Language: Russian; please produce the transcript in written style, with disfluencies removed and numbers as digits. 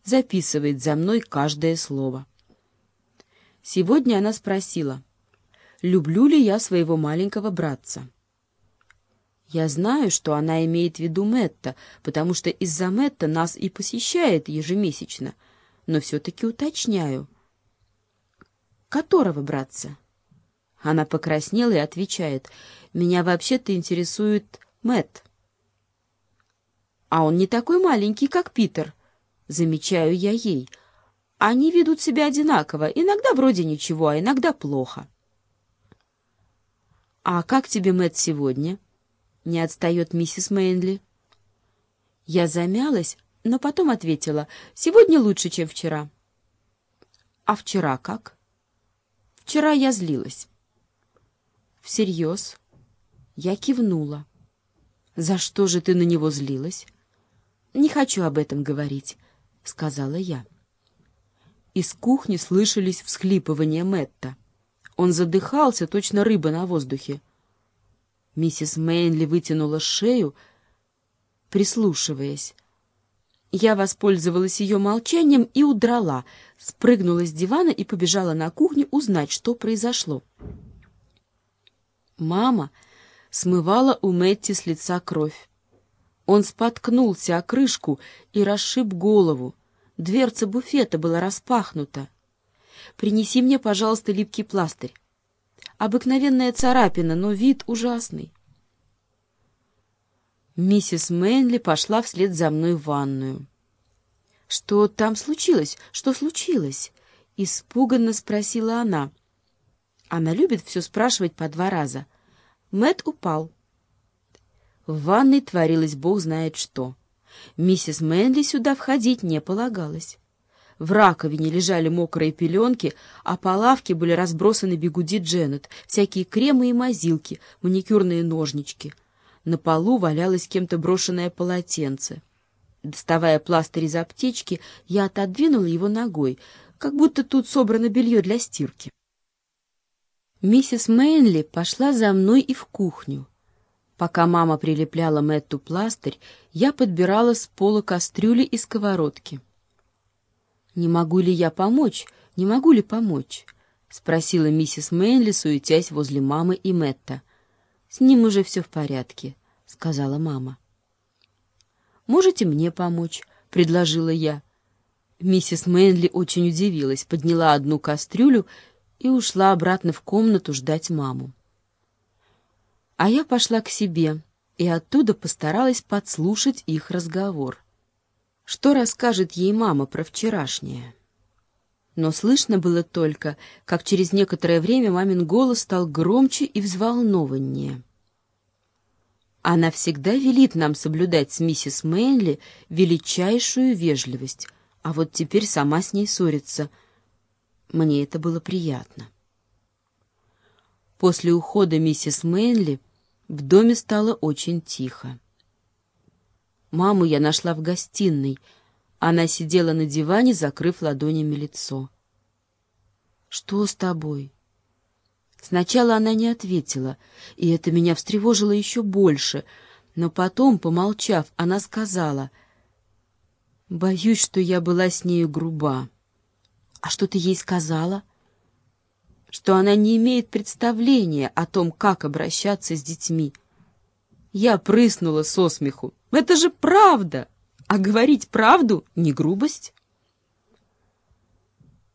записывает за мной каждое слово. Сегодня она спросила, люблю ли я своего маленького братца. Я знаю, что она имеет в виду Мэтта, потому что из-за Мэтта нас и посещает ежемесячно, но все-таки уточняю. Которого братца? Она покраснела и отвечает, меня вообще-то интересует Мэтт. А он не такой маленький, как Питер, замечаю я ей. Они ведут себя одинаково, иногда вроде ничего, а иногда плохо. А как тебе Мэтт сегодня? Не отстает миссис Мейнли. Я замялась, но потом ответила, сегодня лучше, чем вчера. А вчера как? Вчера я злилась. Всерьез? Я кивнула. За что же ты на него злилась? Не хочу об этом говорить, сказала я. Из кухни слышались всхлипывания Мэтта. Он задыхался, точно рыба на воздухе. Миссис Мейнли вытянула шею, прислушиваясь. Я воспользовалась ее молчанием и удрала, спрыгнула с дивана и побежала на кухню узнать, что произошло. Мама смывала у Мэтти с лица кровь. Он споткнулся о крышку и расшиб голову. Дверца буфета была распахнута. «Принеси мне, пожалуйста, липкий пластырь. Обыкновенная царапина, но вид ужасный». Миссис Мейнли пошла вслед за мной в ванную. «Что там случилось? Что случилось?» — испуганно спросила она. Она любит все спрашивать по 2 раза. Мэтт упал. В ванной творилось бог знает что. Миссис Мейнли сюда входить не полагалось. В раковине лежали мокрые пеленки, а по лавке были разбросаны бигуди Дженнет, всякие кремы и мазилки, маникюрные ножнички. На полу валялось кем-то брошенное полотенце. Доставая пластырь из аптечки, я отодвинула его ногой, как будто тут собрано белье для стирки. Миссис Мейнли пошла за мной и в кухню. Пока мама прилепляла Мэтту пластырь, я подбирала с пола кастрюли и сковородки. «Не могу ли я помочь? Не могу ли помочь?» — спросила миссис Мейнли, суетясь возле мамы и Мэтта. «С ним уже все в порядке», — сказала мама. «Можете мне помочь?» — предложила я. Миссис Мейнли очень удивилась, подняла одну кастрюлю и ушла обратно в комнату ждать маму. А я пошла к себе и оттуда постаралась подслушать их разговор. Что расскажет ей мама про вчерашнее? Но слышно было только, как через некоторое время мамин голос стал громче и взволнованнее. Она всегда велит нам соблюдать с миссис Мейнли величайшую вежливость, а вот теперь сама с ней ссорится. Мне это было приятно. После ухода миссис Мейнли в доме стало очень тихо. Маму я нашла в гостиной. Она сидела на диване, закрыв ладонями лицо. «Что с тобой?» Сначала она не ответила, и это меня встревожило еще больше, но потом, помолчав, она сказала: «Боюсь, что я была с нею груба». «А что ты ей сказала?» «Что она не имеет представления о том, как обращаться с детьми». Я прыснула со смеху. «Это же правда! А говорить правду не грубость?»